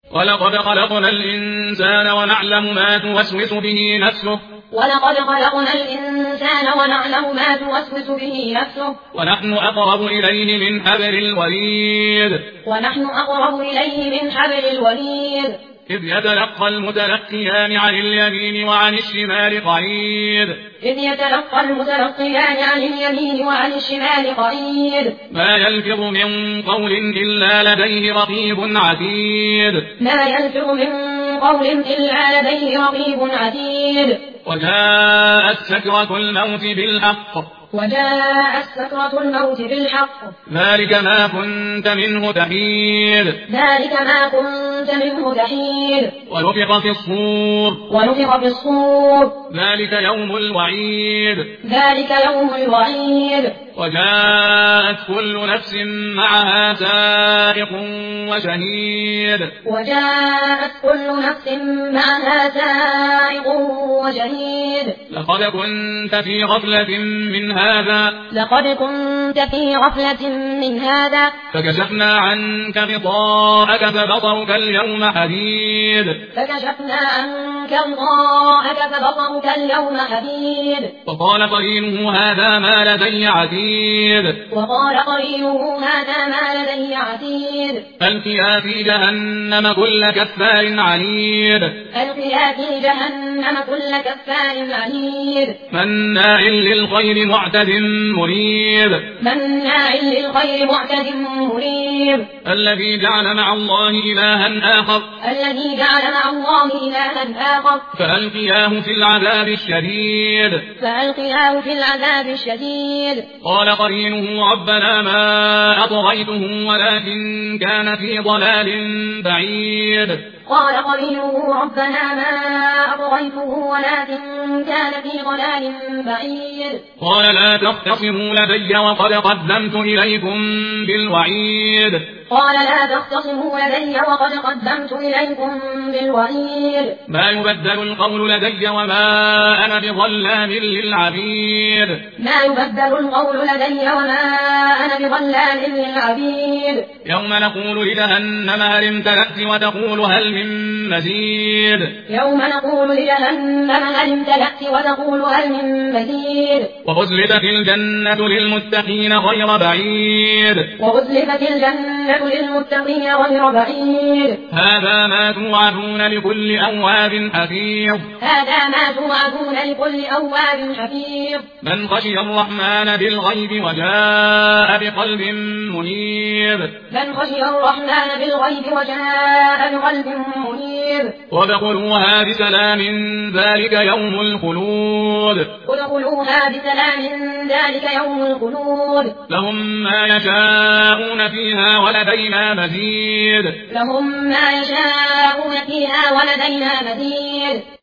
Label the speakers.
Speaker 1: ولقد خلقنا الإنسان ونعلم ما توسوس به نفسه
Speaker 2: ولقد خلقنا الإنسان ونعلم ما توسوس به نفسه
Speaker 1: ونحن أقرب إليه من حبل الوريد
Speaker 2: ونحن أقرب إليه من حبل الوريد
Speaker 1: إذ يتلقى المتلقيان عن اليمين وعن الشمال قعيد
Speaker 2: إذ يتلقى المتلقيان عن اليمين وعن الشمال قعيد
Speaker 1: ما يلفظ من قول إلا لديه رقيب عتيد
Speaker 2: ما يلفظ من قول إلا لديه رقيب عتيد
Speaker 1: وجاءت سكرة الموت بالحق
Speaker 2: وجاءت سكرة الموت بالحق
Speaker 1: ذلك ما كنت منه تحيد
Speaker 2: ذلك ما كنت منه تحيد
Speaker 1: ونفخ في الصور
Speaker 2: ونفخ في الصور
Speaker 1: ذلك يوم الوعيد
Speaker 2: ذلك يوم الوعيد
Speaker 1: وجاءت كل نفس معها سائق وشهيد
Speaker 2: وجاءت كل نفس معها سائق وشهيد
Speaker 1: لقد كنت في غفلة من هذا
Speaker 2: لقد كنت في غفلة من هذا
Speaker 1: فكشفنا عنك غطاءك فبصرك اليوم حديد
Speaker 2: فكشفنا عنك غطاءك فبصرك اليوم حديد
Speaker 1: وقال قرينه هذا ما لدي عتيد
Speaker 2: وقال قرينه هذا ما لدي عتيد
Speaker 1: ألقيا في جهنم كل كفار عنيد
Speaker 2: ألقيا في جهنم كل كفار عنيد
Speaker 1: مناع للخير معتد مريب
Speaker 2: مناع للخير معتد مريب
Speaker 1: الذي جعل مع الله إلها آخر
Speaker 2: الذي جعل مع الله إلها آخر
Speaker 1: فألقياه في العذاب الشديد
Speaker 2: فألقياه في العذاب الشديد
Speaker 1: قال قرينه ربنا ما أطغيته ولكن كان في ضلال بعيد
Speaker 2: قال قرينه ربنا ما أطغيته ولكن كان في ضلال بعيد
Speaker 1: قال لا تختصموا لدي وقد قدمت إليكم بالوعيد
Speaker 2: قال لا تختصموا لدي وقد قدمت إليكم بالوعيد
Speaker 1: ما يبدل القول لدي وما أنا بظلام للعبيد
Speaker 2: ما يبدل القول لدي وما أنا بظلام للعبيد
Speaker 1: يوم نقول لجهنم هل امتلأت وتقول هل من مزيد
Speaker 2: يوم نقول لجهنم هل امتلأت وتقول هل من مزيد
Speaker 1: وأزلفت الجنة للمتقين غير بعيد
Speaker 2: وأزلفت الجنة للمتقين غير بعيد
Speaker 1: هذا ما توعدون لكل أواب حفيظ
Speaker 2: هذا ما توعدون لكل أواب حفيظ
Speaker 1: من خشي الرحمن بالغيب وجاء بقلب منيب
Speaker 2: من خشي الرحمن بالغيب وجاء بقلب منيب
Speaker 1: وادخلوها بسلام ذلك يوم الخلود
Speaker 2: ادخلوها بسلام ذلك يوم الخلود
Speaker 1: لهم ما يشاءون فيها ولدينا مزيد
Speaker 2: لهم ما يشاءون فيها ولدينا مزيد